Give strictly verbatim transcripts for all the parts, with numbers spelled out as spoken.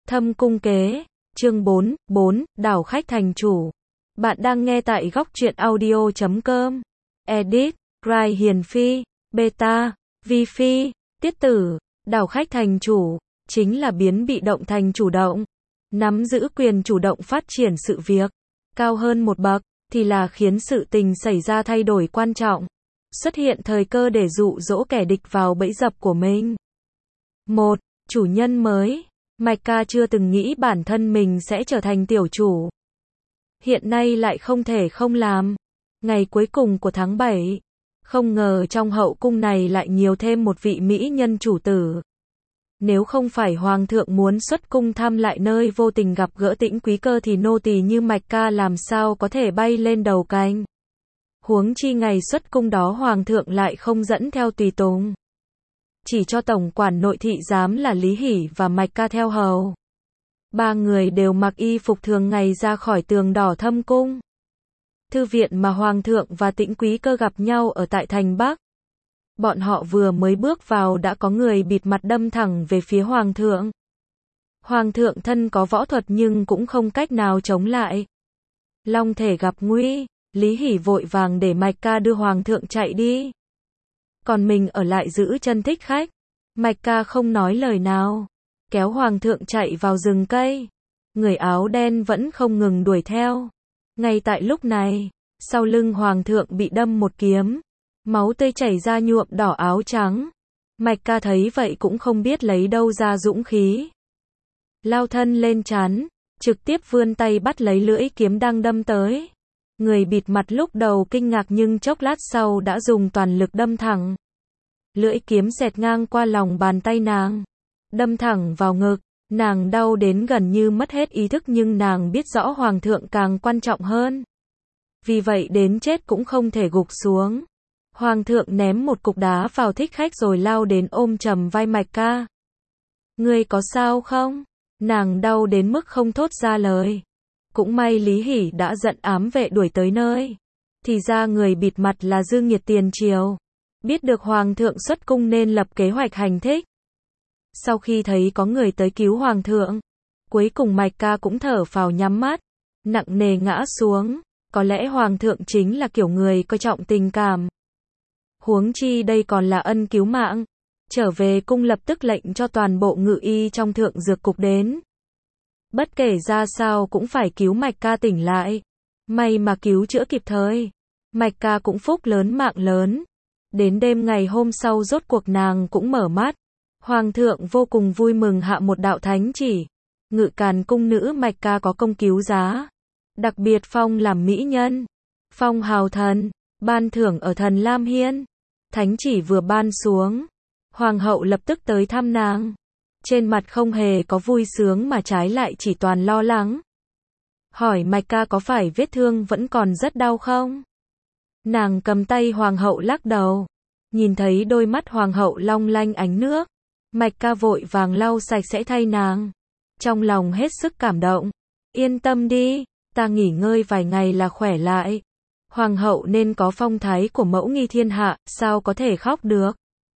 Thâm cung kế, chương bốn, bốn, đảo khách thành chủ. Bạn đang nghe tại góc truyện audio chấm com. Edit, Rai Hiền Phi, Beta, Vi Phi, Tiết Tử, đảo khách thành chủ, chính là biến bị động thành chủ động. Nắm giữ quyền chủ động phát triển sự việc. Cao hơn một bậc, thì là khiến sự tình xảy ra thay đổi quan trọng. Xuất hiện thời cơ để dụ dỗ kẻ địch vào bẫy dập của mình. Một, chủ nhân mới. Mạch Ca chưa từng nghĩ bản thân mình sẽ trở thành tiểu chủ. Hiện nay lại không thể không làm. Ngày cuối cùng của tháng bảy. Không ngờ trong hậu cung này lại nhiều thêm một vị mỹ nhân chủ tử. Nếu không phải hoàng thượng muốn xuất cung thăm lại nơi vô tình gặp gỡ Tĩnh Quý Cơ thì nô tỳ như Mạch Ca làm sao có thể bay lên đầu cánh. Huống chi ngày xuất cung đó hoàng thượng lại không dẫn theo tùy tùng. Chỉ cho tổng quản nội thị giám là Lý Hỷ và Mạch Ca theo hầu. Ba người đều mặc y phục thường ngày ra khỏi tường đỏ thâm cung. Thư viện mà hoàng thượng và Tĩnh Quý Cơ gặp nhau ở tại thành Bắc. Bọn họ vừa mới bước vào đã có người bịt mặt đâm thẳng về phía hoàng thượng. Hoàng thượng thân có võ thuật nhưng cũng không cách nào chống lại. Long thể gặp nguy, Lý Hỷ vội vàng để Mạch Ca đưa hoàng thượng chạy đi. Còn mình ở lại giữ chân thích khách. Mạch Ca không nói lời nào, kéo hoàng thượng chạy vào rừng cây. Người áo đen vẫn không ngừng đuổi theo. Ngay tại lúc này, sau lưng hoàng thượng bị đâm một kiếm. Máu tươi chảy ra nhuộm đỏ áo trắng. Mạch Ca thấy vậy cũng không biết lấy đâu ra dũng khí. Lao thân lên trán, trực tiếp vươn tay bắt lấy lưỡi kiếm đang đâm tới. Người bịt mặt lúc đầu kinh ngạc nhưng chốc lát sau đã dùng toàn lực đâm thẳng. Lưỡi kiếm xẹt ngang qua lòng bàn tay nàng. Đâm thẳng vào ngực, nàng đau đến gần như mất hết ý thức nhưng nàng biết rõ hoàng thượng càng quan trọng hơn. Vì vậy đến chết cũng không thể gục xuống. Hoàng thượng ném một cục đá vào thích khách rồi lao đến ôm chầm vai Mạch Ca. Ngươi có sao không? Nàng đau đến mức không thốt ra lời. Cũng may Lý Hỷ đã giận ám vệ đuổi tới nơi. Thì ra người bịt mặt là Dương Nghiệt tiền triều. Biết được hoàng thượng xuất cung nên lập kế hoạch hành thích. Sau khi thấy có người tới cứu hoàng thượng, cuối cùng Mạch Ca cũng thở phào nhắm mắt, nặng nề ngã xuống. Có lẽ hoàng thượng chính là kiểu người coi trọng tình cảm. Huống chi đây còn là ân cứu mạng. Trở về cung lập tức lệnh cho toàn bộ ngự y trong thượng dược cục đến. Bất kể ra sao cũng phải cứu Mạch Ca tỉnh lại. May mà cứu chữa kịp thời. Mạch Ca cũng phúc lớn mạng lớn. Đến đêm ngày hôm sau rốt cuộc nàng cũng mở mắt. Hoàng thượng vô cùng vui mừng hạ một đạo thánh chỉ. Ngự càn cung nữ Mạch Ca có công cứu giá. Đặc biệt phong làm mỹ nhân. Phong hào thần. Ban thưởng ở Thần Lam Hiên. Thánh chỉ vừa ban xuống. Hoàng hậu lập tức tới thăm nàng. Trên mặt không hề có vui sướng mà trái lại chỉ toàn lo lắng. Hỏi Mạch Ca có phải vết thương vẫn còn rất đau không? Nàng cầm tay hoàng hậu lắc đầu. Nhìn thấy đôi mắt hoàng hậu long lanh ánh nước. Mạch Ca vội vàng lau sạch sẽ thay nàng. Trong lòng hết sức cảm động. Yên tâm đi, ta nghỉ ngơi vài ngày là khỏe lại. Hoàng hậu nên có phong thái của mẫu nghi thiên hạ, sao có thể khóc được.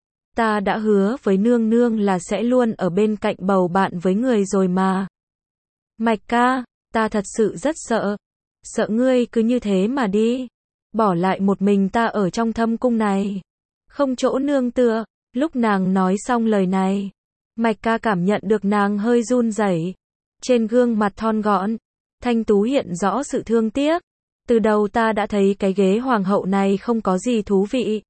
Ta đã hứa với nương nương là sẽ luôn ở bên cạnh bầu bạn với người rồi mà. Mạch Ca, ta thật sự rất sợ. Sợ ngươi cứ như thế mà đi. Bỏ lại một mình ta ở trong thâm cung này. Không chỗ nương tựa. Lúc nàng nói xong lời này, Mạch Ca cảm nhận được nàng hơi run rẩy. Trên gương mặt thon gọn, thanh tú hiện rõ sự thương tiếc. Từ đầu ta đã thấy cái ghế hoàng hậu này không có gì thú vị.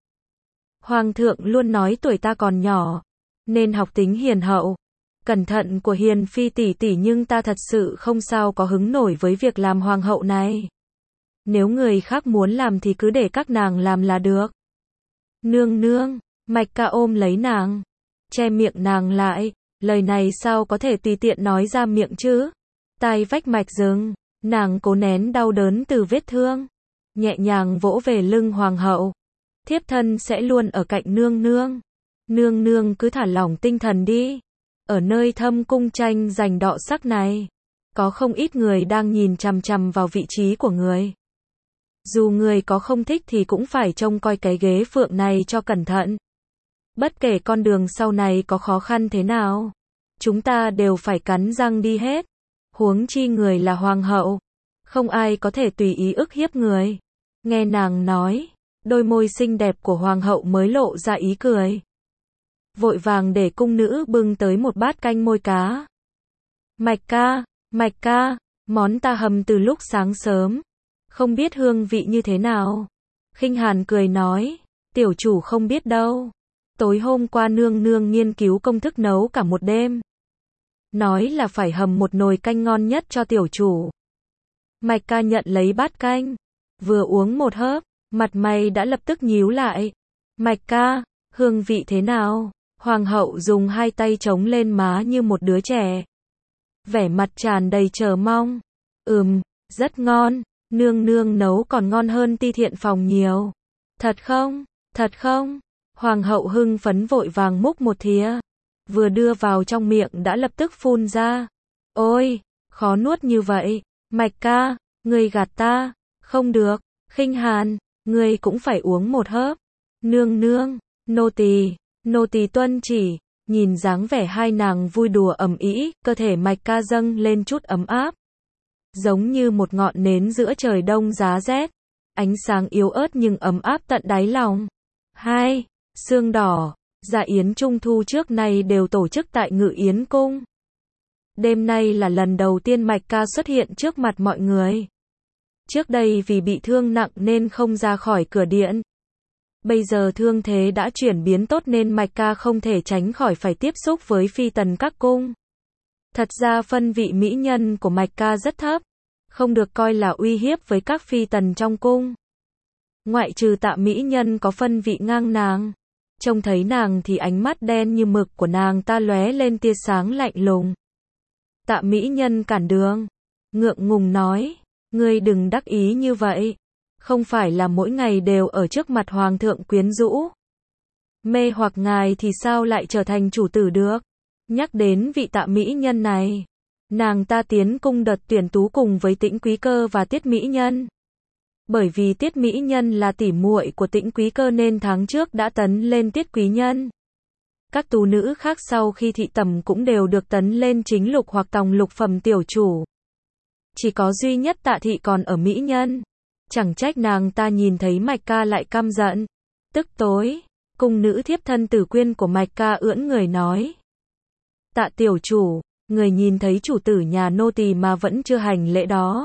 Hoàng thượng luôn nói tuổi ta còn nhỏ, nên học tính hiền hậu, cẩn thận của Hiền Phi tỷ tỷ nhưng ta thật sự không sao có hứng nổi với việc làm hoàng hậu này. Nếu người khác muốn làm thì cứ để các nàng làm là được. Nương nương, Mạch Ca ôm lấy nàng, che miệng nàng lại, lời này sao có thể tùy tiện nói ra miệng chứ. Tai vách mạch dừng, nàng cố nén đau đớn từ vết thương, nhẹ nhàng vỗ về lưng hoàng hậu. Thiếp thân sẽ luôn ở cạnh nương nương. Nương nương cứ thả lỏng tinh thần đi. Ở nơi thâm cung tranh giành đọ sắc này, có không ít người đang nhìn chằm chằm vào vị trí của người. Dù người có không thích thì cũng phải trông coi cái ghế phượng này cho cẩn thận. Bất kể con đường sau này có khó khăn thế nào, chúng ta đều phải cắn răng đi hết. Huống chi người là hoàng hậu. Không ai có thể tùy ý ức hiếp người. Nghe nàng nói, đôi môi xinh đẹp của hoàng hậu mới lộ ra ý cười. Vội vàng để cung nữ bưng tới một bát canh môi cá. Mạch ca, Mạch ca, món ta hầm từ lúc sáng sớm. Không biết hương vị như thế nào. Khinh Hàn cười nói, tiểu chủ không biết đâu. Tối hôm qua nương nương nghiên cứu công thức nấu cả một đêm. Nói là phải hầm một nồi canh ngon nhất cho tiểu chủ. Mạch ca nhận lấy bát canh. Vừa uống một hớp, mặt mày đã lập tức nhíu lại. Mạch ca, hương vị thế nào? Hoàng hậu dùng hai tay chống lên má như một đứa trẻ. Vẻ mặt tràn đầy chờ mong. Ừm, rất ngon. Nương nương nấu còn ngon hơn Ti Thiện phòng nhiều. Thật không? Thật không? Hoàng hậu hưng phấn vội vàng múc một thìa. Vừa đưa vào trong miệng đã lập tức phun ra. Ôi, khó nuốt như vậy. Mạch ca, ngươi gạt ta. Không được. Khinh Hàn, ngươi cũng phải uống một hớp. Nương nương, nô tỳ, nô tỳ tuân chỉ. Nhìn dáng vẻ hai nàng vui đùa ầm ĩ, cơ thể Mạch ca dâng lên chút ấm áp. Giống như một ngọn nến giữa trời đông giá rét. Ánh sáng yếu ớt nhưng ấm áp tận đáy lòng. Hai, Sương đỏ, dạ yến trung thu trước nay đều tổ chức tại Ngự Yến Cung. Đêm nay là lần đầu tiên Mạch ca xuất hiện trước mặt mọi người. Trước đây vì bị thương nặng nên không ra khỏi cửa điện. Bây giờ thương thế đã chuyển biến tốt nên Mạch ca không thể tránh khỏi phải tiếp xúc với phi tần các cung. Thật ra phân vị mỹ nhân của Mạch ca rất thấp, không được coi là uy hiếp với các phi tần trong cung. Ngoại trừ Tạ mỹ nhân có phân vị ngang nàng. Trông thấy nàng thì ánh mắt đen như mực của nàng ta lóe lên tia sáng lạnh lùng. Tạ mỹ nhân cản đường, ngượng ngùng nói, ngươi đừng đắc ý như vậy. Không phải là mỗi ngày đều ở trước mặt hoàng thượng quyến rũ. Mê hoặc ngài thì sao lại trở thành chủ tử được. Nhắc đến vị Tạ mỹ nhân này, nàng ta tiến cung đợt tuyển tú cùng với Tĩnh Quý Cơ và Tiết mỹ nhân. Bởi vì Tiết mỹ nhân là tỷ muội của Tĩnh Quý Cơ nên tháng trước đã tấn lên Tiết quý nhân. Các tú nữ khác sau khi thị tẩm cũng đều được tấn lên chính lục hoặc tòng lục phẩm tiểu chủ. Chỉ có duy nhất Tạ thị còn ở mỹ nhân. Chẳng trách nàng ta nhìn thấy Mạch ca lại căm giận. Tức tối, cung nữ thiếp thân Tử Quyên của Mạch ca ưỡn người nói. Tạ tiểu chủ, người nhìn thấy chủ tử nhà nô tỳ mà vẫn chưa hành lễ đó.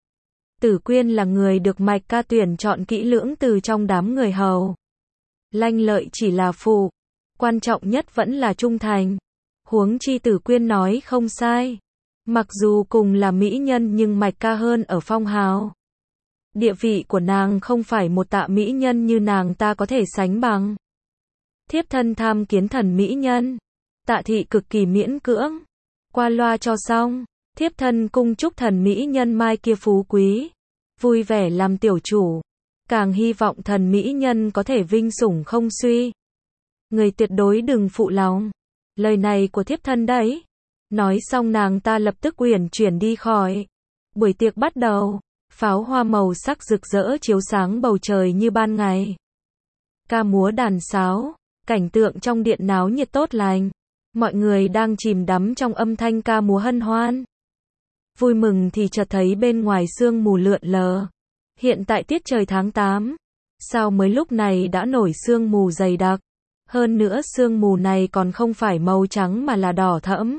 Tử Quyên là người được Mạch ca tuyển chọn kỹ lưỡng từ trong đám người hầu. Lanh lợi chỉ là phụ, quan trọng nhất vẫn là trung thành. Huống chi Tử Quyên nói không sai. Mặc dù cùng là mỹ nhân nhưng Mạch ca hơn ở phong hào. Địa vị của nàng không phải một Tạ mỹ nhân như nàng ta có thể sánh bằng. Thiếp thân tham kiến thần mỹ nhân. Tạ thị cực kỳ miễn cưỡng. Qua loa cho xong. Thiếp thân cung chúc thần mỹ nhân mai kia phú quý. Vui vẻ làm tiểu chủ. Càng hy vọng thần mỹ nhân có thể vinh sủng không suy. Người tuyệt đối đừng phụ lòng. Lời này của thiếp thân đấy. Nói xong nàng ta lập tức uyển chuyển đi khỏi. Buổi tiệc bắt đầu. Pháo hoa màu sắc rực rỡ chiếu sáng bầu trời như ban ngày. Ca múa đàn sáo. Cảnh tượng trong điện náo nhiệt tốt lành. Mọi người đang chìm đắm trong âm thanh ca múa hân hoan. Vui mừng thì chợt thấy bên ngoài sương mù lượn lờ. Hiện tại tiết trời tháng tám. Sao mới lúc này đã nổi sương mù dày đặc. Hơn nữa sương mù này còn không phải màu trắng mà là đỏ thẫm.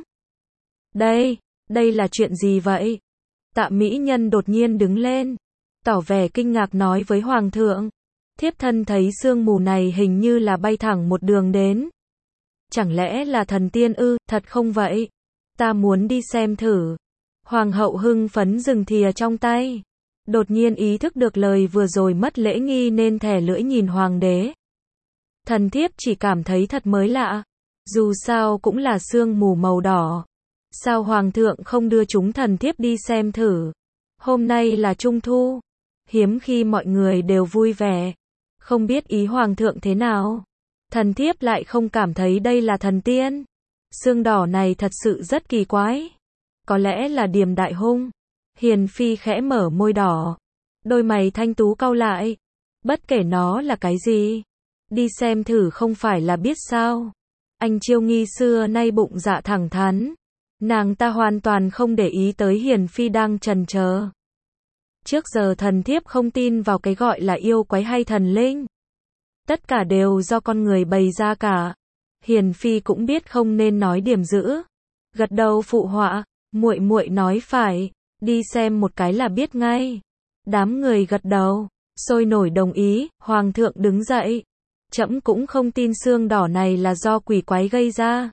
Đây, đây là chuyện gì vậy? Tạ mỹ nhân đột nhiên đứng lên. Tỏ vẻ kinh ngạc nói với hoàng thượng. Thiếp thân thấy sương mù này hình như là bay thẳng một đường đến. Chẳng lẽ là thần tiên ư, thật không vậy? Ta muốn đi xem thử. Hoàng hậu hưng phấn dừng thìa trong tay. Đột nhiên ý thức được lời vừa rồi mất lễ nghi nên thè lưỡi nhìn hoàng đế. Thần thiếp chỉ cảm thấy thật mới lạ. Dù sao cũng là sương mù màu đỏ. Sao hoàng thượng không đưa chúng thần thiếp đi xem thử? Hôm nay là trung thu. Hiếm khi mọi người đều vui vẻ. Không biết ý hoàng thượng thế nào. Thần thiếp lại không cảm thấy đây là thần tiên. Sương đỏ này thật sự rất kỳ quái. Có lẽ là điềm đại hung. Hiền phi khẽ mở môi đỏ. Đôi mày thanh tú cau lại. Bất kể nó là cái gì. Đi xem thử không phải là biết sao. Anh Chiêu Nghi xưa nay bụng dạ thẳng thắn. Nàng ta hoàn toàn không để ý tới Hiền Phi đang chần chờ. Trước giờ thần thiếp không tin vào cái gọi là yêu quái hay thần linh. Tất cả đều do con người bày ra cả. Hiền Phi cũng biết không nên nói điểm dữ. Gật đầu phụ họa, muội muội nói phải, đi xem một cái là biết ngay. Đám người gật đầu, sôi nổi đồng ý, hoàng thượng đứng dậy. Trẫm cũng không tin xương đỏ này là do quỷ quái gây ra.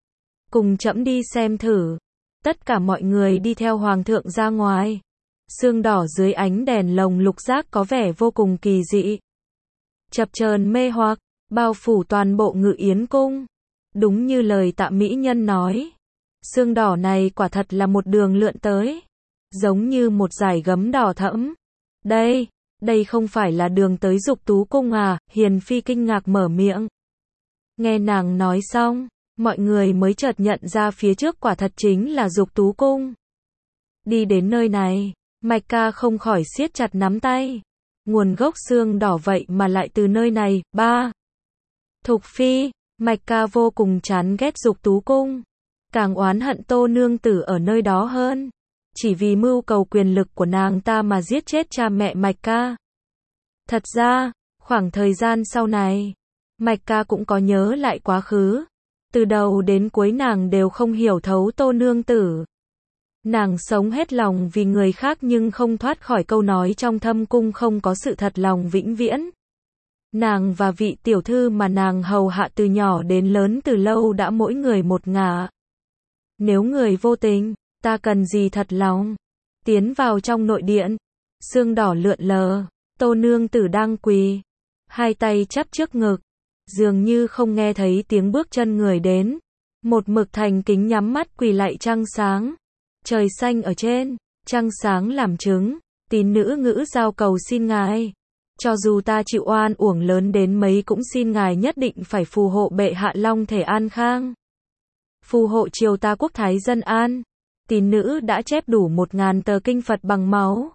Cùng trẫm đi xem thử. Tất cả mọi người đi theo hoàng thượng ra ngoài. Xương đỏ dưới ánh đèn lồng lục giác có vẻ vô cùng kỳ dị. Chập chờn mê hoặc, bao phủ toàn bộ Ngự Yến cung. Đúng như lời Tạ mỹ nhân nói. Xương đỏ này quả thật là một đường lượn tới. Giống như một dải gấm đỏ thẫm. Đây, đây không phải là đường tới Dục Tú cung à? Hiền Phi kinh ngạc mở miệng. Nghe nàng nói xong, mọi người mới chợt nhận ra phía trước quả thật chính là Dục Tú cung. Đi đến nơi này, Mạch Ca không khỏi siết chặt nắm tay. Nguồn gốc xương đỏ vậy mà lại từ nơi này. Ba. Thục Phi, Mạch Ca vô cùng chán ghét Dục Tú cung. Càng oán hận Tô nương tử ở nơi đó hơn. Chỉ vì mưu cầu quyền lực của nàng ta mà giết chết cha mẹ Mạch Ca. Thật ra, khoảng thời gian sau này, Mạch Ca cũng có nhớ lại quá khứ. Từ đầu đến cuối nàng đều không hiểu thấu Tô nương tử. Nàng sống hết lòng vì người khác nhưng không thoát khỏi câu nói trong thâm cung không có sự thật lòng vĩnh viễn. Nàng và vị tiểu thư mà nàng hầu hạ từ nhỏ đến lớn từ lâu đã mỗi người một ngả. Nếu người vô tình, ta cần gì thật lòng. Tiến vào trong nội điện, xương đỏ lượn lờ, Tô nương tử đang quỳ, hai tay chắp trước ngực, dường như không nghe thấy tiếng bước chân người đến. Một mực thành kính nhắm mắt quỳ lạy trăng sáng. Trời xanh ở trên, trăng sáng làm chứng, tín nữ ngữ giao cầu xin ngài. Cho dù ta chịu oan uổng lớn đến mấy cũng xin ngài nhất định phải phù hộ bệ hạ long thể an khang. Phù hộ triều ta quốc thái dân an. Tín nữ đã chép đủ một ngàn tờ kinh Phật bằng máu.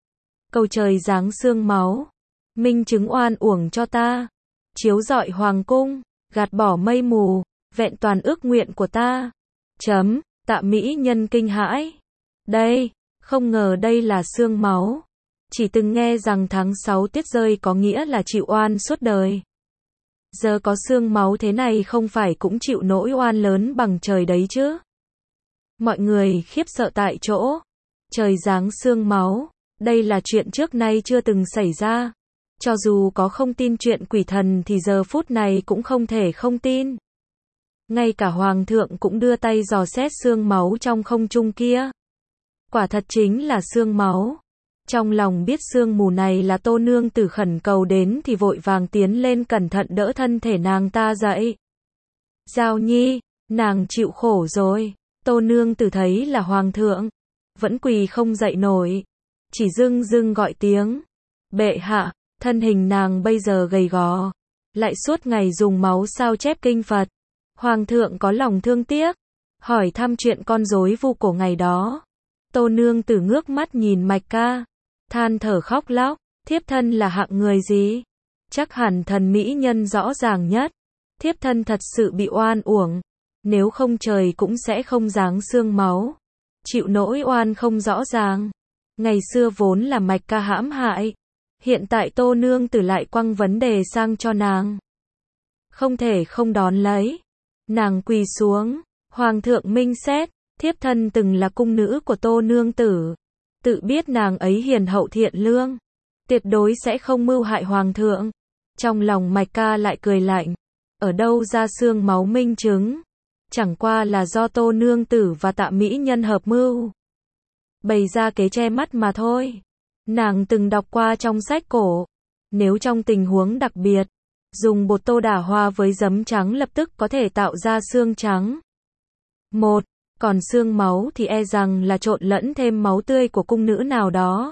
Cầu trời giáng sương máu, minh chứng oan uổng cho ta. Chiếu rọi hoàng cung, gạt bỏ mây mù, vẹn toàn ước nguyện của ta. Chấm. Tạ mỹ nhân kinh hãi. Đây, không ngờ đây là xương máu. Chỉ từng nghe rằng tháng sáu tiết rơi có nghĩa là chịu oan suốt đời. Giờ có xương máu thế này không phải cũng chịu nỗi oan lớn bằng trời đấy chứ. Mọi người khiếp sợ tại chỗ. Trời giáng xương máu, đây là chuyện trước nay chưa từng xảy ra. Cho dù có không tin chuyện quỷ thần thì giờ phút này cũng không thể không tin. Ngay cả hoàng thượng cũng đưa tay dò xét xương máu trong không trung kia. Quả thật chính là xương máu. Trong lòng biết xương mù này là Tô nương tử khẩn cầu đến thì vội vàng tiến lên cẩn thận đỡ thân thể nàng ta dậy. Giao Nhi, nàng chịu khổ rồi. Tô nương tử thấy là hoàng thượng, vẫn quỳ không dậy nổi, chỉ dưng dưng gọi tiếng. Bệ hạ, thân hình nàng bây giờ gầy gò, lại suốt ngày dùng máu sao chép kinh Phật. Hoàng thượng có lòng thương tiếc, hỏi thăm chuyện con rối vu cổ ngày đó. Tô nương tử ngước mắt nhìn Mạch Ca, than thở khóc lóc, thiếp thân là hạng người gì? Chắc hẳn thần mỹ nhân rõ ràng nhất. Thiếp thân thật sự bị oan uổng, nếu không trời cũng sẽ không giáng xương máu. Chịu nỗi oan không rõ ràng. Ngày xưa vốn là Mạch Ca hãm hại, hiện tại Tô nương tử lại quăng vấn đề sang cho nàng. Không thể không đón lấy. Nàng quỳ xuống, hoàng thượng minh xét, thiếp thân từng là cung nữ của Tô nương tử, tự biết nàng ấy hiền hậu thiện lương, tuyệt đối sẽ không mưu hại hoàng thượng. Trong lòng Mạch Ca lại cười lạnh, ở đâu ra xương máu minh chứng, chẳng qua là do Tô nương tử và Tạ mỹ nhân hợp mưu, bày ra kế che mắt mà thôi. Nàng từng đọc qua trong sách cổ, nếu trong tình huống đặc biệt, dùng bột tô đả hoa với giấm trắng lập tức có thể tạo ra xương trắng. Một, còn xương máu thì e rằng là trộn lẫn thêm máu tươi của cung nữ nào đó.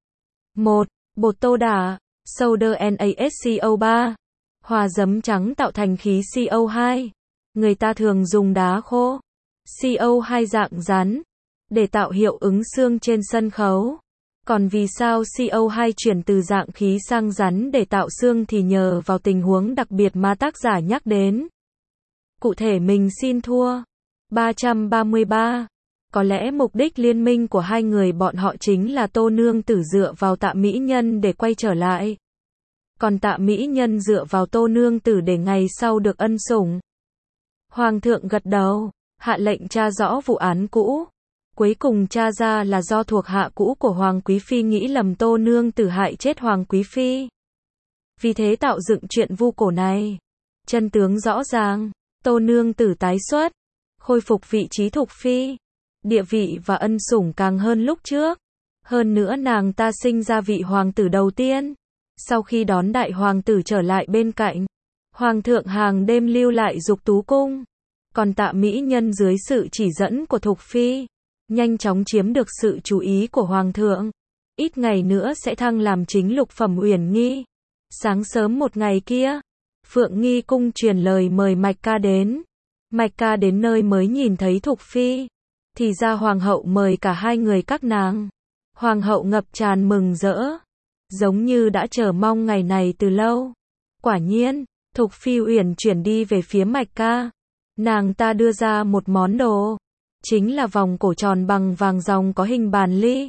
Một, bột tô đả, soda NaSCO ba, hòa giấm trắng tạo thành khí C O hai. Người ta thường dùng đá khô, C O hai dạng rắn, để tạo hiệu ứng xương trên sân khấu. Còn vì sao C O hai chuyển từ dạng khí sang rắn để tạo xương thì nhờ vào tình huống đặc biệt mà tác giả nhắc đến. Cụ thể mình xin thua. ba trăm ba mươi ba. Có lẽ mục đích liên minh của hai người bọn họ chính là Tô Nương Tử dựa vào Tạ Mỹ Nhân để quay trở lại. Còn Tạ Mỹ Nhân dựa vào Tô Nương Tử để ngày sau được ân sủng. Hoàng thượng gật đầu, hạ lệnh tra rõ vụ án cũ. Cuối cùng tra ra là do thuộc hạ cũ của Hoàng Quý Phi nghĩ lầm Tô Nương Tử hại chết Hoàng Quý Phi. Vì thế tạo dựng chuyện vu cổ này. Chân tướng rõ ràng, Tô Nương Tử tái xuất, khôi phục vị trí Thục Phi. Địa vị và ân sủng càng hơn lúc trước. Hơn nữa nàng ta sinh ra vị hoàng tử đầu tiên. Sau khi đón đại hoàng tử trở lại bên cạnh, Hoàng thượng hàng đêm lưu lại Dục Tú Cung. Còn Tạ Mỹ Nhân dưới sự chỉ dẫn của Thục Phi, nhanh chóng chiếm được sự chú ý của Hoàng thượng. Ít ngày nữa sẽ thăng làm chính lục phẩm Uyển Nghi. Sáng sớm một ngày kia, Phượng Nghi cung truyền lời mời Mạch Ca đến. Mạch Ca đến nơi mới nhìn thấy Thục Phi. Thì ra Hoàng hậu mời cả hai người các nàng. Hoàng hậu ngập tràn mừng rỡ, giống như đã chờ mong ngày này từ lâu. Quả nhiên, Thục Phi uyển chuyển đi về phía Mạch Ca. Nàng ta đưa ra một món đồ, chính là vòng cổ tròn bằng vàng ròng có hình bàn ly.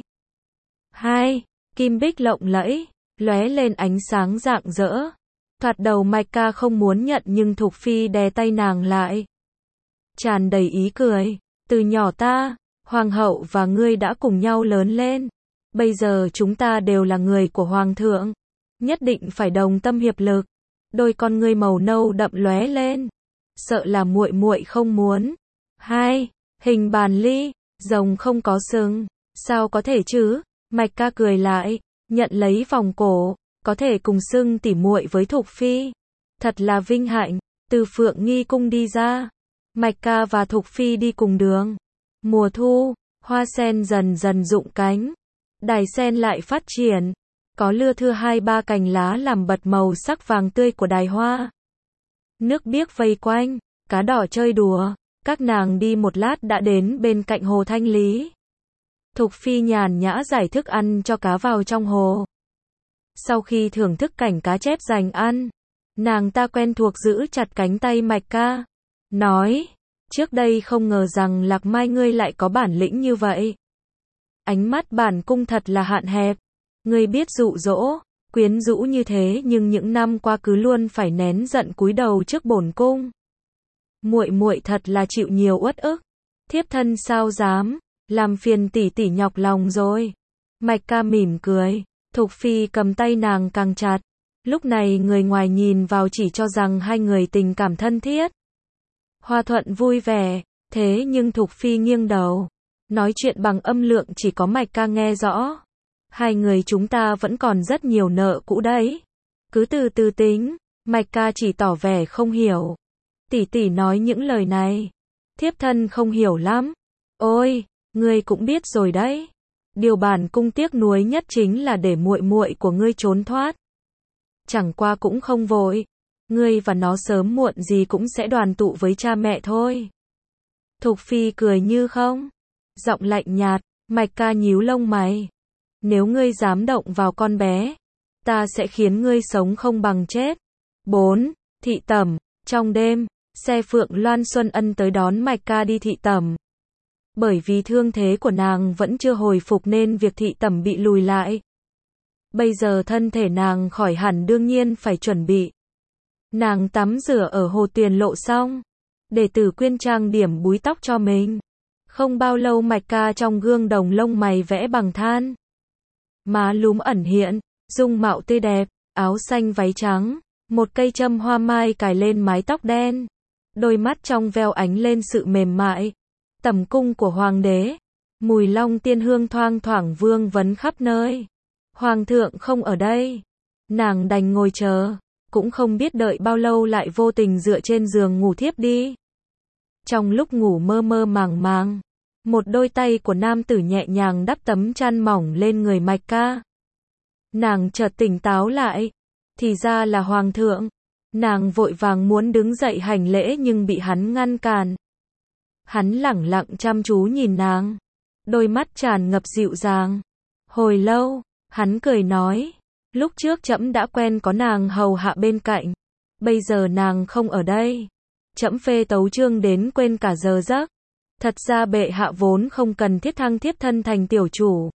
Hai, kim bích lộng lẫy, lóe lên ánh sáng rạng rỡ. Thoạt đầu Mạch Ca không muốn nhận nhưng Thục Phi đè tay nàng lại. Tràn đầy ý cười, từ nhỏ ta, Hoàng hậu và ngươi đã cùng nhau lớn lên. Bây giờ chúng ta đều là người của Hoàng thượng. Nhất định phải đồng tâm hiệp lực. Đôi con ngươi màu nâu đậm lóe lên. Sợ là muội muội không muốn. Hai, hình bàn ly, rồng không có sừng. Sao có thể chứ? Mạch Ca cười lại, nhận lấy vòng cổ, có thể cùng xưng tỉ muội với Thục Phi. Thật là vinh hạnh. Từ Phượng Nghi cung đi ra, Mạch Ca và Thục Phi đi cùng đường. Mùa thu, hoa sen dần dần rụng cánh. Đài sen lại phát triển. Có lưa thưa hai ba cành lá làm bật màu sắc vàng tươi của đài hoa. Nước biếc vây quanh, cá đỏ chơi đùa. Các nàng đi một lát đã đến bên cạnh hồ Thanh Lý. Thục Phi nhàn nhã giải thức ăn cho cá vào trong hồ. Sau khi thưởng thức cảnh cá chép dành ăn, nàng ta quen thuộc giữ chặt cánh tay Mạch Ca. Nói, trước đây không ngờ rằng Lạc Mai ngươi lại có bản lĩnh như vậy. Ánh mắt bản cung thật là hạn hẹp. Ngươi biết dụ dỗ, quyến rũ như thế nhưng những năm qua cứ luôn phải nén giận cúi đầu trước bổn cung. Muội muội thật là chịu nhiều uất ức. Thiếp thân sao dám, làm phiền tỷ tỷ nhọc lòng rồi. Mạch Ca mỉm cười, Thục Phi cầm tay nàng càng chặt. Lúc này người ngoài nhìn vào chỉ cho rằng hai người tình cảm thân thiết. Hòa thuận vui vẻ, thế nhưng Thục Phi nghiêng đầu. Nói chuyện bằng âm lượng chỉ có Mạch Ca nghe rõ. Hai người chúng ta vẫn còn rất nhiều nợ cũ đấy. Cứ từ từ tính. Mạch Ca chỉ tỏ vẻ không hiểu. Tỷ tỷ nói những lời này, thiếp thân không hiểu lắm. Ôi, ngươi cũng biết rồi đấy. Điều bản cung tiếc nuối nhất chính là để muội muội của ngươi trốn thoát. Chẳng qua cũng không vội. Ngươi và nó sớm muộn gì cũng sẽ đoàn tụ với cha mẹ thôi. Thục Phi cười như không. Giọng lạnh nhạt, Mạch Ca nhíu lông mày. Nếu ngươi dám động vào con bé, ta sẽ khiến ngươi sống không bằng chết. Bốn. Thị tẩm. Trong đêm, xe Phượng Loan Xuân Ân tới đón Mạch Ca đi thị tẩm. Bởi vì thương thế của nàng vẫn chưa hồi phục nên việc thị tẩm bị lùi lại. Bây giờ thân thể nàng khỏi hẳn đương nhiên phải chuẩn bị. Nàng tắm rửa ở hồ Tuyền Lộ xong, để Tử Quyên trang điểm búi tóc cho mình. Không bao lâu Mạch Ca trong gương đồng lông mày vẽ bằng than. Má lúm ẩn hiện, dung mạo tươi đẹp, áo xanh váy trắng, một cây châm hoa mai cài lên mái tóc đen. Đôi mắt trong veo ánh lên sự mềm mại. Tẩm cung của hoàng đế, mùi long tiên hương thoang thoảng vương vấn khắp nơi. Hoàng thượng không ở đây, nàng đành ngồi chờ, cũng không biết đợi bao lâu lại vô tình dựa trên giường ngủ thiếp đi. Trong lúc ngủ mơ mơ màng màng, một đôi tay của nam tử nhẹ nhàng đắp tấm chăn mỏng lên người Mạch Ca. Nàng chợt tỉnh táo lại, thì ra là hoàng thượng. Nàng vội vàng muốn đứng dậy hành lễ nhưng bị hắn ngăn cản. Hắn lẳng lặng chăm chú nhìn nàng, đôi mắt tràn ngập dịu dàng. Hồi lâu, hắn cười nói, lúc trước trẫm đã quen có nàng hầu hạ bên cạnh, bây giờ nàng không ở đây, Trẫm phê tấu chương đến quên cả giờ giấc. Thật ra bệ hạ vốn không cần thiết thăng thiếp thân thành tiểu chủ.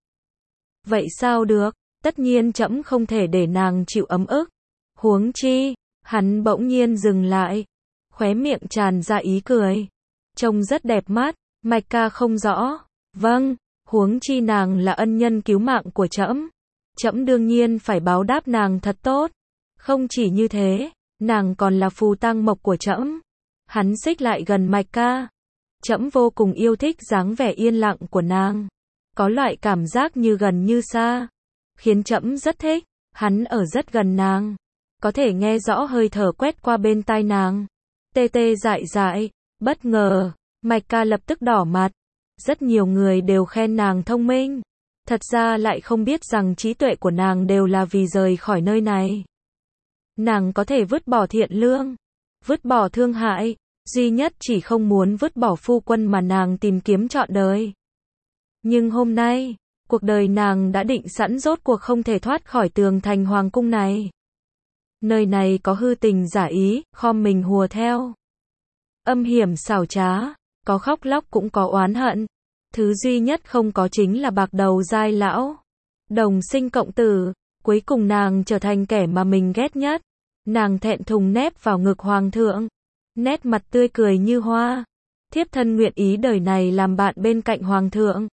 Vậy sao được, tất nhiên trẫm không thể để nàng chịu ấm ức. Huống chi, hắn bỗng nhiên dừng lại, khóe miệng tràn ra ý cười. Trông rất đẹp mắt, Mạch Ca không rõ. Vâng, huống chi nàng là ân nhân cứu mạng của trẫm. Trẫm đương nhiên phải báo đáp nàng thật tốt. Không chỉ như thế, nàng còn là phù tang mộc của trẫm. Hắn xích lại gần Mạch Ca. Trẫm vô cùng yêu thích dáng vẻ yên lặng của nàng. Có loại cảm giác như gần như xa. Khiến trẫm rất thích. Hắn ở rất gần nàng. Có thể nghe rõ hơi thở quét qua bên tai nàng. Tê tê dại dại. Bất ngờ, Mạch Ca lập tức đỏ mặt. Rất nhiều người đều khen nàng thông minh. Thật ra lại không biết rằng trí tuệ của nàng đều là vì rời khỏi nơi này. Nàng có thể vứt bỏ thiện lương, vứt bỏ thương hại, duy nhất chỉ không muốn vứt bỏ phu quân mà nàng tìm kiếm trọn đời. Nhưng hôm nay, cuộc đời nàng đã định sẵn rốt cuộc không thể thoát khỏi tường thành hoàng cung này. Nơi này có hư tình giả ý, khom mình hùa theo. Âm hiểm xảo trá, có khóc lóc cũng có oán hận. Thứ duy nhất không có chính là bạc đầu dai lão. Đồng sinh cộng tử, cuối cùng nàng trở thành kẻ mà mình ghét nhất. Nàng thẹn thùng nép vào ngực hoàng thượng. Nét mặt tươi cười như hoa. Thiếp thân nguyện ý đời này làm bạn bên cạnh hoàng thượng.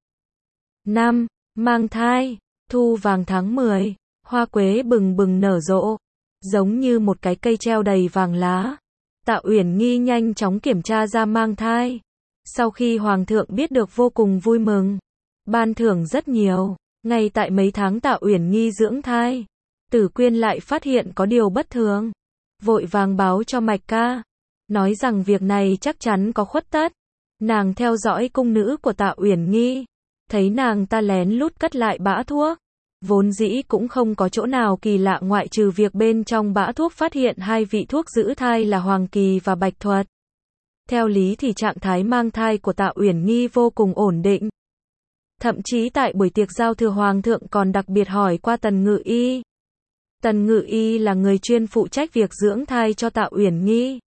Năm, mang thai, thu vàng tháng mười, hoa quế bừng bừng nở rộ. Giống như một cái cây treo đầy vàng lá. Tạ Uyển Nghi nhanh chóng kiểm tra ra mang thai. Sau khi hoàng thượng biết được vô cùng vui mừng. Ban thưởng rất nhiều. Ngay tại mấy tháng Tạ Uyển Nghi dưỡng thai, Tử Quyên lại phát hiện có điều bất thường. Vội vàng báo cho Mạch Ca. Nói rằng việc này chắc chắn có khuất tất. Nàng theo dõi cung nữ của Tạ Uyển Nghi. Thấy nàng ta lén lút cất lại bã thuốc. Vốn dĩ cũng không có chỗ nào kỳ lạ ngoại trừ việc bên trong bã thuốc phát hiện hai vị thuốc giữ thai là Hoàng Kỳ và Bạch Thuật. Theo lý thì trạng thái mang thai của Tạ Uyển Nghi vô cùng ổn định. Thậm chí tại buổi tiệc giao thừa hoàng thượng còn đặc biệt hỏi qua Tần Ngự Y. Tần Ngự Y là người chuyên phụ trách việc dưỡng thai cho Tạ Uyển Nghi.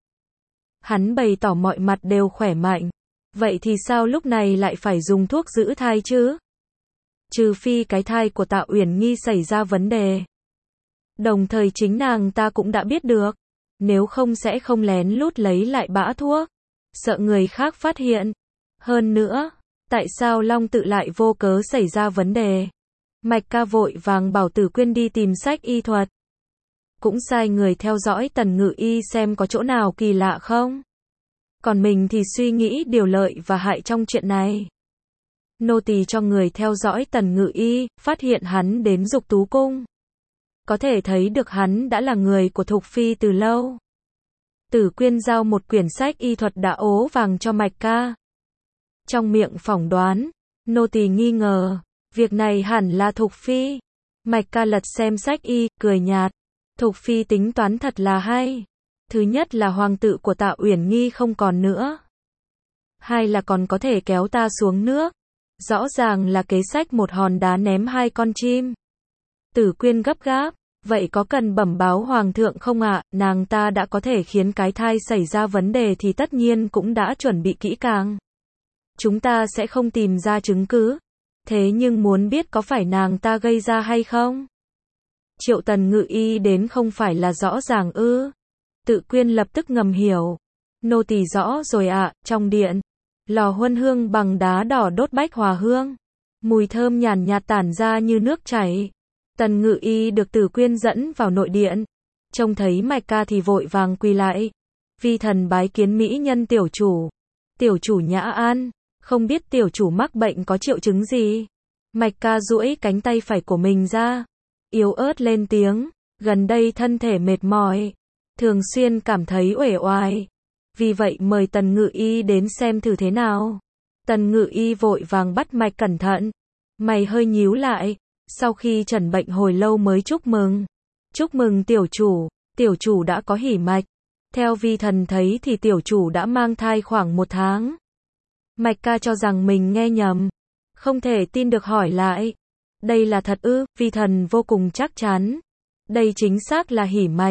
Hắn bày tỏ mọi mặt đều khỏe mạnh. Vậy thì sao lúc này lại phải dùng thuốc giữ thai chứ? Trừ phi cái thai của Tạ Uyển Nghi xảy ra vấn đề. Đồng thời chính nàng ta cũng đã biết được. Nếu không sẽ không lén lút lấy lại bã thuốc. Sợ người khác phát hiện. Hơn nữa, tại sao Long Tự lại vô cớ xảy ra vấn đề? Mạch Ca vội vàng bảo Tử Quyên đi tìm sách y thuật. Cũng sai người theo dõi Tần Ngự Y xem có chỗ nào kỳ lạ không. Còn mình thì suy nghĩ điều lợi và hại trong chuyện này. Nô tỳ cho người theo dõi Tần Ngự Y, phát hiện hắn đến Dục Tú Cung. Có thể thấy được hắn đã là người của Thục Phi từ lâu. Tử Quyên giao một quyển sách y thuật đã ố vàng cho Mạch Ca. Trong miệng phỏng đoán, nô tỳ nghi ngờ, việc này hẳn là Thục Phi. Mạch Ca lật xem sách y, cười nhạt. Thục Phi tính toán thật là hay. Thứ nhất là hoàng tự của Tạ Uyển Nghi không còn nữa. Hai là còn có thể kéo ta xuống nước. Rõ ràng là kế sách một hòn đá ném hai con chim. Tử Quyên gấp gáp. Vậy có cần bẩm báo hoàng thượng không ạ? À? Nàng ta đã có thể khiến cái thai xảy ra vấn đề thì tất nhiên cũng đã chuẩn bị kỹ càng. Chúng ta sẽ không tìm ra chứng cứ. Thế nhưng muốn biết có phải nàng ta gây ra hay không? Triệu Tần Ngự Y đến không phải là rõ ràng ư? Tự Quyên lập tức ngầm hiểu. Nô tỳ rõ rồi ạ, à, trong điện. Lò huân hương bằng đá đỏ đốt bách hòa hương. Mùi thơm nhàn nhạt tản ra như nước chảy. Tần Ngự Y được Tử Quyên dẫn vào nội điện. Trông thấy Mạch Ca thì vội vàng quỳ lại. Vi thần bái kiến mỹ nhân tiểu chủ. Tiểu chủ nhã an. Không biết tiểu chủ mắc bệnh có triệu chứng gì? Mạch Ca duỗi cánh tay phải của mình ra. Yếu ớt lên tiếng. Gần đây thân thể mệt mỏi. Thường xuyên cảm thấy uể oải. Vì vậy mời Tần Ngự Y đến xem thử thế nào. Tần Ngự Y vội vàng bắt mạch cẩn thận. Mày hơi nhíu lại. Sau khi trần bệnh hồi lâu mới chúc mừng. Chúc mừng tiểu chủ. Tiểu chủ đã có hỉ mạch. Theo vi thần thấy thì tiểu chủ đã mang thai khoảng một tháng. Mạch Ca cho rằng mình nghe nhầm. Không thể tin được hỏi lại. Đây là thật ư? Vi thần vô cùng chắc chắn. Đây chính xác là hỉ mạch.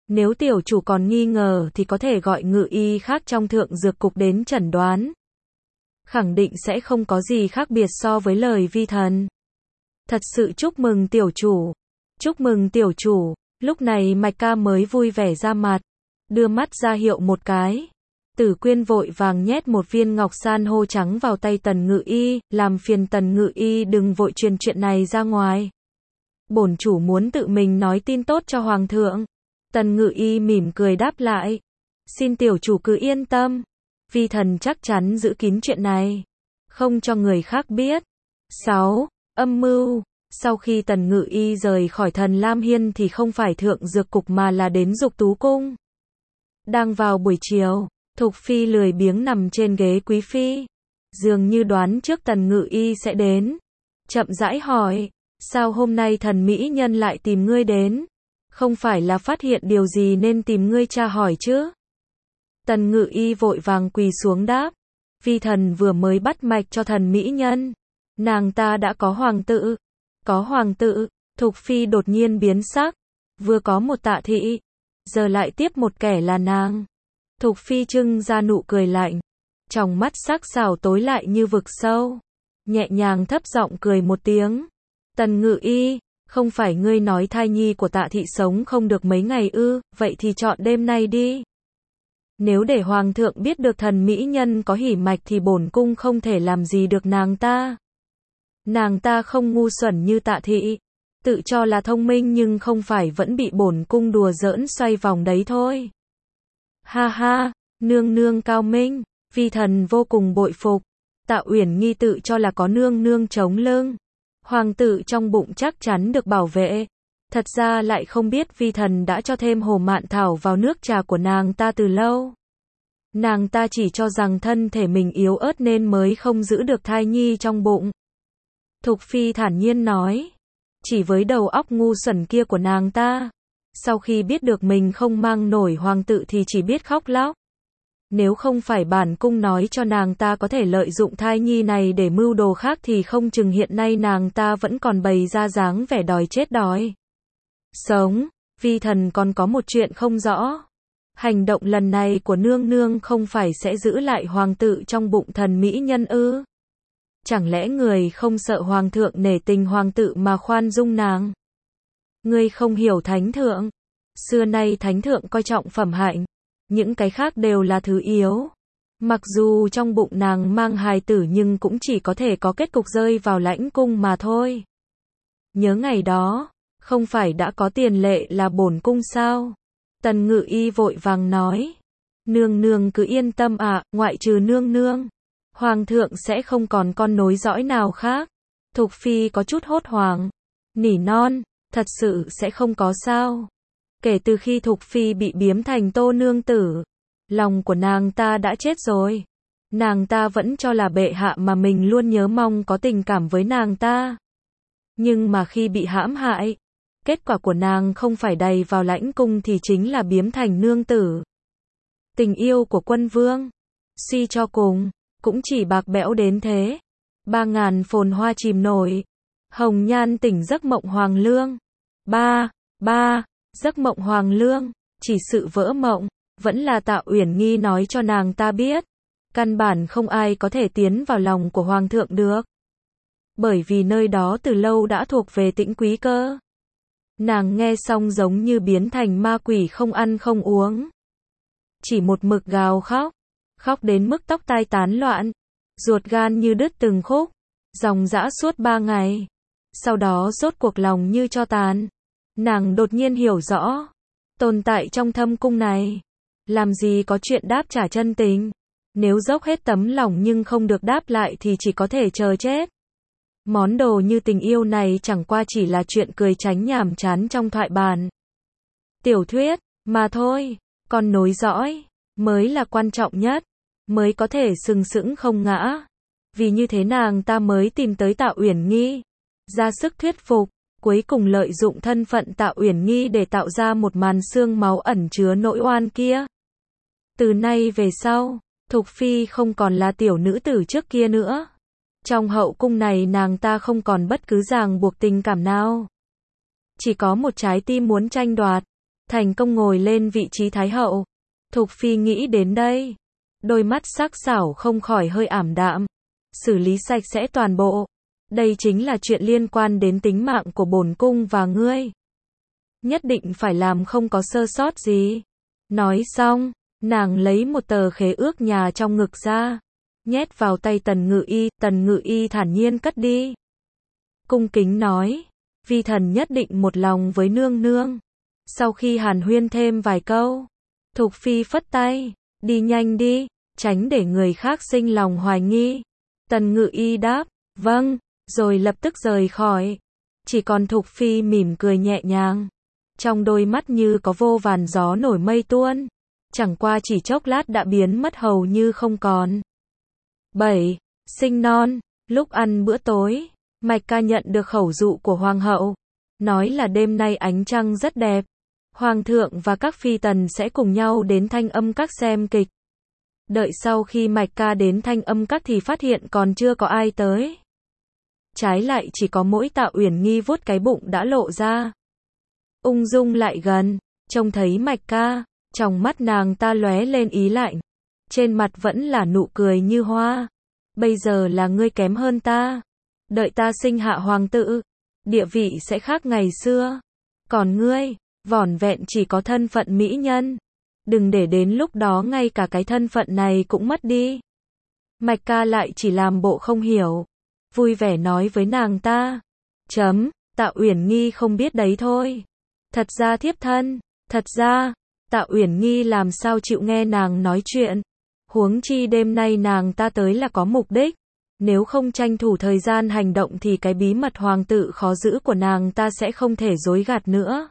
Nếu tiểu chủ còn nghi ngờ thì có thể gọi ngự y khác trong thượng dược cục đến chẩn đoán. Khẳng định sẽ không có gì khác biệt so với lời vi thần. Thật sự chúc mừng tiểu chủ. Chúc mừng tiểu chủ. Lúc này Mạch Ca mới vui vẻ ra mặt, đưa mắt ra hiệu một cái. Tử Quyên vội vàng nhét một viên ngọc san hô trắng vào tay Tần Ngự Y, làm phiền Tần Ngự Y đừng vội truyền chuyện này ra ngoài. Bổn chủ muốn tự mình nói tin tốt cho Hoàng thượng. Tần Ngự Y mỉm cười đáp lại. Xin tiểu chủ cứ yên tâm. Vi thần chắc chắn giữ kín chuyện này, không cho người khác biết. sáu. Âm mưu. Sau khi Tần Ngự Y rời khỏi Thần Lam Hiên thì không phải thượng dược cục mà là đến Dục Tú cung. Đang vào buổi chiều, Thục Phi lười biếng nằm trên ghế quý phi, dường như đoán trước Tần Ngự Y sẽ đến, chậm rãi hỏi, sao hôm nay thần mỹ nhân lại tìm ngươi đến? Không phải là phát hiện điều gì nên tìm ngươi tra hỏi chứ? Tần Ngự Y vội vàng quỳ xuống đáp, vi thần vừa mới bắt mạch cho thần mỹ nhân, nàng ta đã có hoàng tự. Có hoàng tự. Thục Phi đột nhiên biến sắc, vừa có một Tạ thị, giờ lại tiếp một kẻ là nàng. Thục Phi trưng ra nụ cười lạnh, trong mắt sắc sảo tối lại như vực sâu, nhẹ nhàng thấp giọng cười một tiếng. Tần Ngự Y, không phải ngươi nói thai nhi của Tạ thị sống không được mấy ngày ư? Vậy thì chọn đêm nay đi. Nếu để hoàng thượng biết được thần mỹ nhân có hỉ mạch thì bổn cung không thể làm gì được nàng ta. Nàng ta không ngu xuẩn như Tạ thị, tự cho là thông minh nhưng không phải vẫn bị bổn cung đùa giỡn xoay vòng đấy thôi. Ha ha, nương nương cao minh, vi thần vô cùng bội phục. Tạ Uyển Nghi tự cho là có nương nương chống lưng, hoàng tử trong bụng chắc chắn được bảo vệ. Thật ra lại không biết vi thần đã cho thêm hồ mạn thảo vào nước trà của nàng ta từ lâu. Nàng ta chỉ cho rằng thân thể mình yếu ớt nên mới không giữ được thai nhi trong bụng. Thục Phi thản nhiên nói, chỉ với đầu óc ngu xuẩn kia của nàng ta, sau khi biết được mình không mang nổi hoàng tự thì chỉ biết khóc lóc. Nếu không phải bản cung nói cho nàng ta có thể lợi dụng thai nhi này để mưu đồ khác thì không chừng hiện nay nàng ta vẫn còn bày ra dáng vẻ đòi chết đòi sống. Vi thần còn có một chuyện không rõ. Hành động lần này của nương nương không phải sẽ giữ lại hoàng tự trong bụng thần mỹ nhân ư? Chẳng lẽ người không sợ hoàng thượng nể tình hoàng tự mà khoan dung nàng? Ngươi không hiểu thánh thượng. Xưa nay thánh thượng coi trọng phẩm hạnh, những cái khác đều là thứ yếu. Mặc dù trong bụng nàng mang hài tử nhưng cũng chỉ có thể có kết cục rơi vào lãnh cung mà thôi. Nhớ ngày đó, không phải đã có tiền lệ là bổn cung sao? Tần Ngự Y vội vàng nói. Nương nương cứ yên tâm ạ, à, ngoại trừ nương nương, hoàng thượng sẽ không còn con nối dõi nào khác. Thục Phi có chút hốt hoảng, nỉ non, thật sự sẽ không có sao? Kể từ khi Thục Phi bị biếm thành Tô nương tử, lòng của nàng ta đã chết rồi. Nàng ta vẫn cho là bệ hạ mà mình luôn nhớ mong có tình cảm với nàng ta. Nhưng mà khi bị hãm hại, kết quả của nàng không phải đầy vào lãnh cung thì chính là biếm thành nương tử. Tình yêu của quân vương, suy cho cùng, cũng chỉ bạc bẽo đến thế. Ba ngàn phồn hoa chìm nổi, hồng nhan tỉnh giấc mộng hoàng lương. Ba, ba, giấc mộng hoàng lương, chỉ sự vỡ mộng, vẫn là Tạ Uyển Nghi nói cho nàng ta biết. Căn bản không ai có thể tiến vào lòng của hoàng thượng được. Bởi vì nơi đó từ lâu đã thuộc về Tĩnh Quý cơ. Nàng nghe xong giống như biến thành ma quỷ không ăn không uống. Chỉ một mực gào khóc, khóc đến mức tóc tai tán loạn, ruột gan như đứt từng khúc, dòng dã suốt ba ngày. Sau đó rốt cuộc lòng như tro tàn. Nàng đột nhiên hiểu rõ, tồn tại trong thâm cung này, làm gì có chuyện đáp trả chân tình. Nếu dốc hết tấm lòng nhưng không được đáp lại thì chỉ có thể chờ chết. Món đồ như tình yêu này chẳng qua chỉ là chuyện cười tránh nhàm chán trong thoại bản, tiểu thuyết, mà thôi. Còn nối dõi, mới là quan trọng nhất, mới có thể sừng sững không ngã. Vì như thế nàng ta mới tìm tới Tạ Uyển Nghi, ra sức thuyết phục, cuối cùng lợi dụng thân phận Tạ Uyển Nghi để tạo ra một màn xương máu ẩn chứa nỗi oan kia. Từ nay về sau, Thục Phi không còn là tiểu nữ tử trước kia nữa. Trong hậu cung này nàng ta không còn bất cứ ràng buộc tình cảm nào. Chỉ có một trái tim muốn tranh đoạt. thành công ngồi lên vị trí Thái hậu. Thục Phi nghĩ đến đây, đôi mắt sắc sảo không khỏi hơi ảm đạm. Xử lý sạch sẽ toàn bộ. Đây chính là chuyện liên quan đến tính mạng của bổn cung và ngươi. Nhất định phải làm không có sơ sót gì. Nói xong, nàng lấy một tờ khế ước nhà trong ngực ra, nhét vào tay Tần Ngự Y, Tần Ngự Y thản nhiên cất đi. Cung kính nói, vi thần nhất định một lòng với nương nương. Sau khi hàn huyên thêm vài câu, Thục Phi phất tay, đi nhanh đi, tránh để người khác sinh lòng hoài nghi. Tần Ngự Y đáp, vâng, rồi lập tức rời khỏi. Chỉ còn Thục Phi mỉm cười nhẹ nhàng, trong đôi mắt như có vô vàn gió nổi mây tuôn, chẳng qua chỉ chốc lát đã biến mất hầu như không còn. bảy. Sinh non. Lúc ăn bữa tối, Mạch Ca nhận được khẩu dụ của Hoàng hậu, nói là đêm nay ánh trăng rất đẹp. Hoàng thượng và các phi tần sẽ cùng nhau đến Thanh Âm Các xem kịch. Đợi sau khi Mạch Ca đến Thanh Âm Các thì phát hiện còn chưa có ai tới. Trái lại chỉ có mỗi Tạ Uyển Nghi vuốt cái bụng đã lộ ra. Ung dung lại gần, trông thấy Mạch Ca, trong mắt nàng ta lóe lên ý lạnh. Trên mặt vẫn là nụ cười như hoa. Bây giờ là ngươi kém hơn ta. Đợi ta sinh hạ hoàng tử, địa vị sẽ khác ngày xưa. Còn ngươi, vỏn vẹn chỉ có thân phận mỹ nhân. Đừng để đến lúc đó ngay cả cái thân phận này cũng mất đi. Mạch Ca lại chỉ làm bộ không hiểu, vui vẻ nói với nàng ta. Chấm, Tạ Uyển Nghi không biết đấy thôi. Thật ra thiếp thân, thật ra, Tạ Uyển Nghi làm sao chịu nghe nàng nói chuyện. Huống chi đêm nay nàng ta tới là có mục đích. Nếu không tranh thủ thời gian hành động thì cái bí mật hoàng tử khó giữ của nàng ta sẽ không thể dối gạt nữa.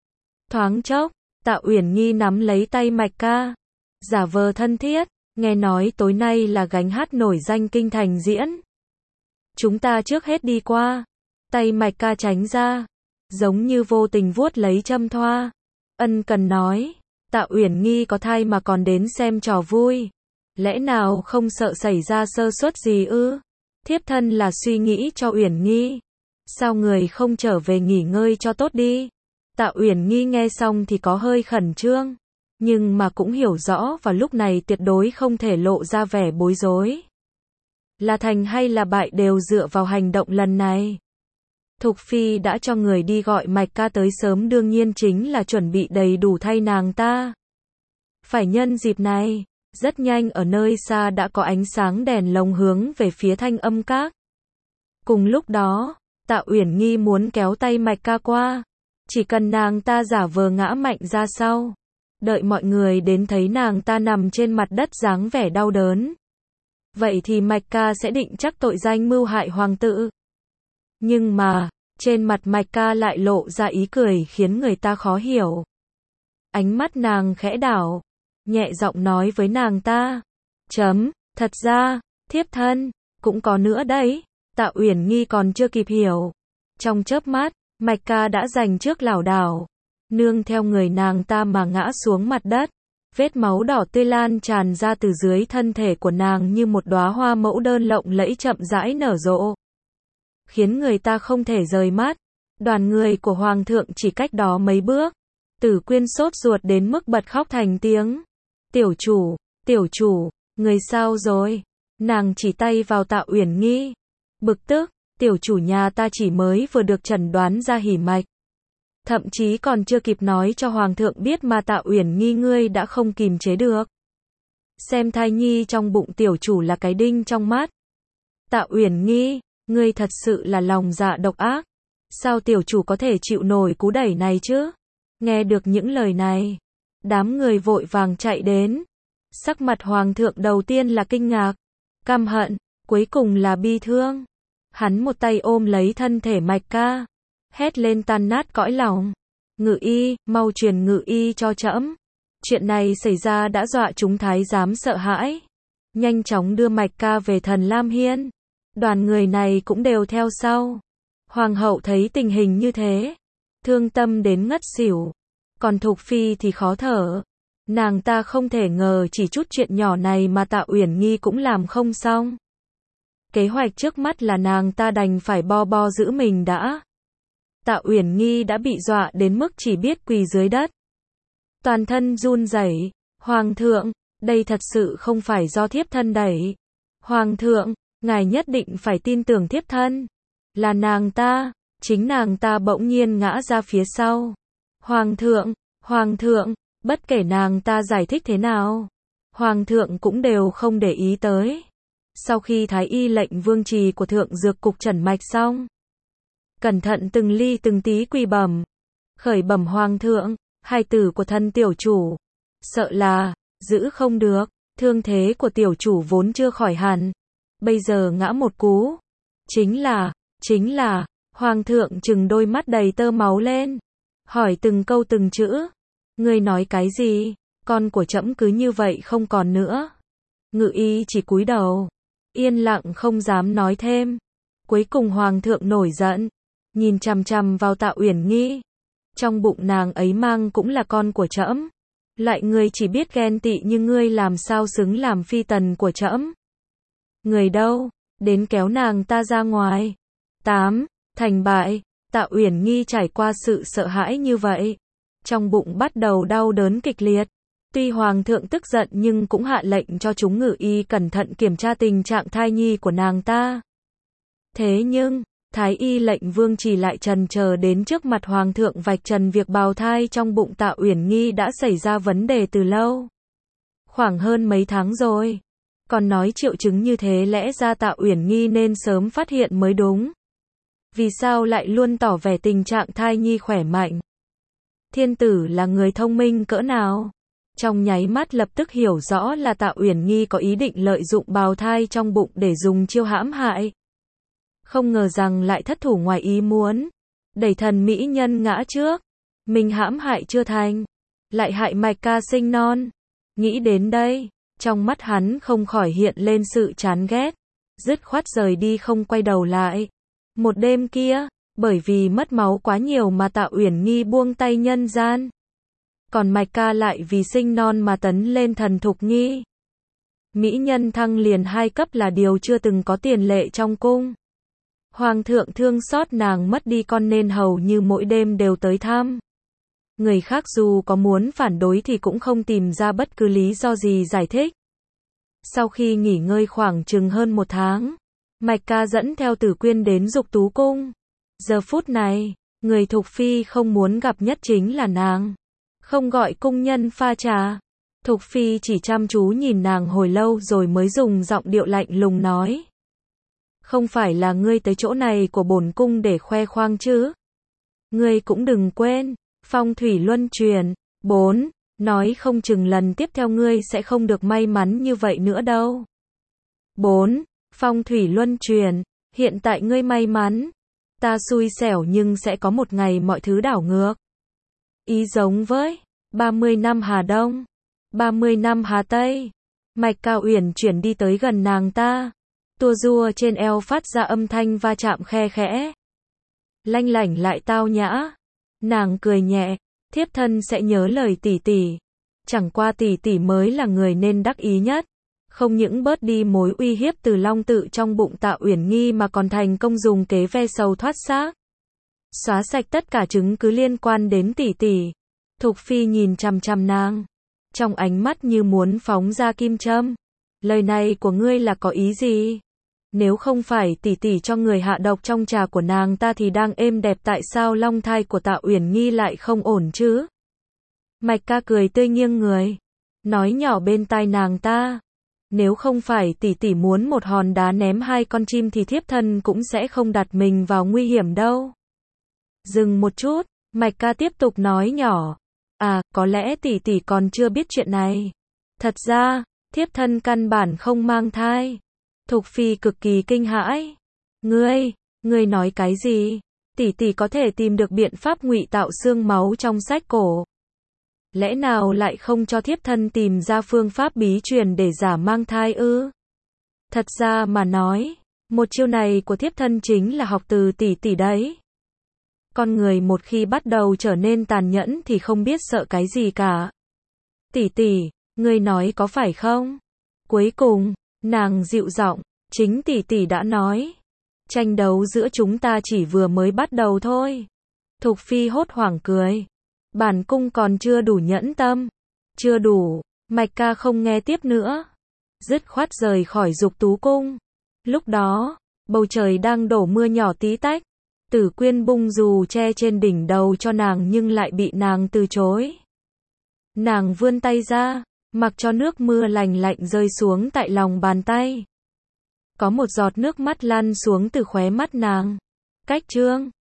Thoáng chốc, Tạ Uyển Nghi nắm lấy tay Mạch Ca, giả vờ thân thiết, nghe nói tối nay là gánh hát nổi danh kinh thành diễn. Chúng ta trước hết đi qua. Tay Mạch Ca tránh ra, giống như vô tình vuốt lấy châm thoa. Ân cần nói, Tạ Uyển Nghi có thai mà còn đến xem trò vui. Lẽ nào không sợ xảy ra sơ suất gì ư? Thiếp thân là suy nghĩ cho Uyển Nghi. Sao người không trở về nghỉ ngơi cho tốt đi? Tạ Uyển Nghi nghe xong thì có hơi khẩn trương, nhưng mà cũng hiểu rõ và lúc này tuyệt đối không thể lộ ra vẻ bối rối. Là thành hay là bại đều dựa vào hành động lần này. Thục Phi đã cho người đi gọi Mạch Ca tới sớm, đương nhiên chính là chuẩn bị đầy đủ thay nàng ta. Phải nhân dịp này, rất nhanh ở nơi xa đã có ánh sáng đèn lồng hướng về phía Thanh Âm Các. Cùng lúc đó, Tạ Uyển Nghi muốn kéo tay Mạch Ca qua, chỉ cần nàng ta giả vờ ngã mạnh ra sau, đợi mọi người đến thấy nàng ta nằm trên mặt đất dáng vẻ đau đớn. Vậy thì Mạch Ca sẽ định chắc tội danh mưu hại hoàng tử. Nhưng mà, trên mặt Mạch Ca lại lộ ra ý cười khiến người ta khó hiểu. Ánh mắt nàng khẽ đảo, nhẹ giọng nói với nàng ta. Chấm, thật ra, thiếp thân, cũng có nữa đấy. Tạ Uyển Nghi còn chưa kịp hiểu. Trong chớp mắt, Mạch Ca đã giành trước lảo đảo, nương theo người nàng ta mà ngã xuống mặt đất. Vết máu đỏ tươi lan tràn ra từ dưới thân thể của nàng như một đóa hoa mẫu đơn lộng lẫy chậm rãi nở rộ, khiến người ta không thể rời mắt. Đoàn người của hoàng thượng chỉ cách đó mấy bước. Tử Quyên sốt ruột đến mức bật khóc thành tiếng. Tiểu chủ, tiểu chủ, người sao rồi? Nàng chỉ tay vào Tạ Uyển Nghi, bực tức. Tiểu chủ nhà ta chỉ mới vừa được chẩn đoán ra hỉ mạch, thậm chí còn chưa kịp nói cho hoàng thượng biết mà Tạ Uyển Nghi ngươi đã không kìm chế được. Xem thai nhi trong bụng tiểu chủ là cái đinh trong mắt. Tạ Uyển Nghi, ngươi thật sự là lòng dạ độc ác. Sao tiểu chủ có thể chịu nổi cú đẩy này chứ? Nghe được những lời này, đám người vội vàng chạy đến. Sắc mặt hoàng thượng đầu tiên là kinh ngạc, căm hận, cuối cùng là bi thương. Hắn một tay ôm lấy thân thể Mạch Ca, hét lên tan nát cõi lòng. Ngự y, mau truyền ngự y cho trẫm. Chuyện này xảy ra đã dọa chúng thái giám sợ hãi. Nhanh chóng đưa Mạch Ca về Thần Lam Hiên. Đoàn người này cũng đều theo sau. Hoàng hậu thấy tình hình như thế, thương tâm đến ngất xỉu. Còn Thục Phi thì khó thở. Nàng ta không thể ngờ chỉ chút chuyện nhỏ này mà Tạ Uyển Nghi cũng làm không xong. Kế hoạch trước mắt là nàng ta đành phải bo bo giữ mình đã. Tạ Uyển Nghi đã bị dọa đến mức chỉ biết quỳ dưới đất. toàn thân run rẩy. Hoàng thượng, đây thật sự không phải do thiếp thân đẩy. Hoàng thượng, ngài nhất định phải tin tưởng thiếp thân. Là nàng ta, chính nàng ta bỗng nhiên ngã ra phía sau. Hoàng thượng, Hoàng thượng, bất kể nàng ta giải thích thế nào, Hoàng thượng cũng đều không để ý tới. Sau khi Thái y lệnh vương trì của Thượng Dược Cục trần mạch xong, cẩn thận từng ly từng tí quỳ bẩm, khởi bẩm Hoàng thượng, hài tử của thân tiểu chủ, sợ là, giữ không được, thương thế của tiểu chủ vốn chưa khỏi hẳn, bây giờ ngã một cú. Chính là, chính là, Hoàng thượng trừng đôi mắt đầy tơ máu lên, hỏi từng câu từng chữ. Ngươi nói cái gì? Con của trẫm cứ như vậy không còn nữa. Ngự y chỉ cúi đầu, yên lặng không dám nói thêm. Cuối cùng Hoàng thượng nổi giận, nhìn chằm chằm vào Tạ Uyển Nghi. Trong bụng nàng ấy mang cũng là con của trẫm. Lại người chỉ biết ghen tị như ngươi làm sao xứng làm phi tần của trẫm. Người đâu? Đến kéo nàng ta ra ngoài. tám. Thành bại. Tạ Uyển Nghi trải qua sự sợ hãi như vậy, trong bụng bắt đầu đau đớn kịch liệt. Tuy Hoàng thượng tức giận nhưng cũng hạ lệnh cho chúng ngự y cẩn thận kiểm tra tình trạng thai nhi của nàng ta. Thế nhưng, Thái y lệnh vương trì lại trần chờ đến trước mặt Hoàng thượng vạch trần việc bào thai trong bụng Tạ Uyển Nghi đã xảy ra vấn đề từ lâu. Khoảng hơn mấy tháng rồi. Còn nói triệu chứng như thế lẽ ra Tạ Uyển Nghi nên sớm phát hiện mới đúng. Vì sao lại luôn tỏ vẻ tình trạng thai nhi khỏe mạnh? Thiên tử là người thông minh cỡ nào? Trong nháy mắt lập tức hiểu rõ là Tạ Uyển Nghi có ý định lợi dụng bào thai trong bụng để dùng chiêu hãm hại. Không ngờ rằng lại thất thủ ngoài ý muốn. Đẩy thần mỹ nhân ngã trước. Mình hãm hại chưa thành. Lại hại Mạch ca sinh non. Nghĩ đến đây, trong mắt hắn không khỏi hiện lên sự chán ghét. Dứt khoát rời đi không quay đầu lại. Một đêm kia, bởi vì mất máu quá nhiều mà Tạ Uyển Nghi buông tay nhân gian. Còn Mạch ca lại vì sinh non mà tấn lên thần thục nghi. Mỹ nhân thăng liền hai cấp là điều chưa từng có tiền lệ trong cung. Hoàng thượng thương xót nàng mất đi con nên hầu như mỗi đêm đều tới thăm. Người khác dù có muốn phản đối thì cũng không tìm ra bất cứ lý do gì giải thích. Sau khi nghỉ ngơi khoảng chừng hơn một tháng, Mạch ca dẫn theo Tử Quyên đến Dục Tú Cung. Giờ phút này, người Thục Phi không muốn gặp nhất chính là nàng. Không gọi cung nhân pha trà. Thục Phi chỉ chăm chú nhìn nàng hồi lâu rồi mới dùng giọng điệu lạnh lùng nói. Không phải là ngươi tới chỗ này của bổn cung để khoe khoang chứ? Ngươi cũng đừng quên, phong thủy luân truyền. bốn. Nói không chừng lần tiếp theo ngươi sẽ không được may mắn như vậy nữa đâu. bốn. Phong thủy luân truyền, hiện tại ngươi may mắn, ta xui xẻo nhưng sẽ có một ngày mọi thứ đảo ngược. Ý giống với ba mươi năm Hà Đông, ba mươi năm Hà Tây. Mạch Cao Uyển chuyển đi tới gần nàng ta, tua rua trên eo phát ra âm thanh va chạm khe khẽ. Lanh lảnh lại tao nhã. Nàng cười nhẹ, thiếp thân sẽ nhớ lời tỷ tỷ. Chẳng qua tỷ tỷ mới là người nên đắc ý nhất. Không những bớt đi mối uy hiếp từ long tự trong bụng Tạ Uyển Nghi mà còn thành công dùng kế ve sầu thoát xác. Xóa sạch tất cả chứng cứ liên quan đến tỷ tỷ. Thục Phi nhìn chằm chằm nàng, trong ánh mắt như muốn phóng ra kim châm. Lời này của ngươi là có ý gì? Nếu không phải tỷ tỷ cho người hạ độc trong trà của nàng ta thì đang êm đẹp, tại sao long thai của Tạ Uyển Nghi lại không ổn chứ? Mạch ca cười tươi nghiêng người, nói nhỏ bên tai nàng ta. Nếu không phải tỷ tỷ muốn một hòn đá ném hai con chim thì thiếp thân cũng sẽ không đặt mình vào nguy hiểm đâu. Dừng một chút, Mạch ca tiếp tục nói nhỏ. À, có lẽ tỷ tỷ còn chưa biết chuyện này. Thật ra, thiếp thân căn bản không mang thai. Thục Phi cực kỳ kinh hãi. Ngươi, ngươi nói cái gì? Tỷ tỷ có thể tìm được biện pháp ngụy tạo xương máu trong sách cổ. Lẽ nào lại không cho thiếp thân tìm ra phương pháp bí truyền để giả mang thai ư? Thật ra mà nói, một chiêu này của thiếp thân chính là học từ tỷ tỷ đấy. Con người một khi bắt đầu trở nên tàn nhẫn thì không biết sợ cái gì cả. Tỷ tỷ, ngươi nói có phải không? Cuối cùng, nàng dịu giọng, chính tỷ tỷ đã nói. Tranh đấu giữa chúng ta chỉ vừa mới bắt đầu thôi. Thục Phi hốt hoảng cười. Bản cung còn chưa đủ nhẫn tâm. Chưa đủ, Mạch Ca không nghe tiếp nữa. Dứt khoát rời khỏi Dục Tú cung. Lúc đó, bầu trời đang đổ mưa nhỏ tí tách. Tử Quyên bung dù che trên đỉnh đầu cho nàng nhưng lại bị nàng từ chối. Nàng vươn tay ra, mặc cho nước mưa lành lạnh rơi xuống tại lòng bàn tay. Có một giọt nước mắt lăn xuống từ khóe mắt nàng. Cách chương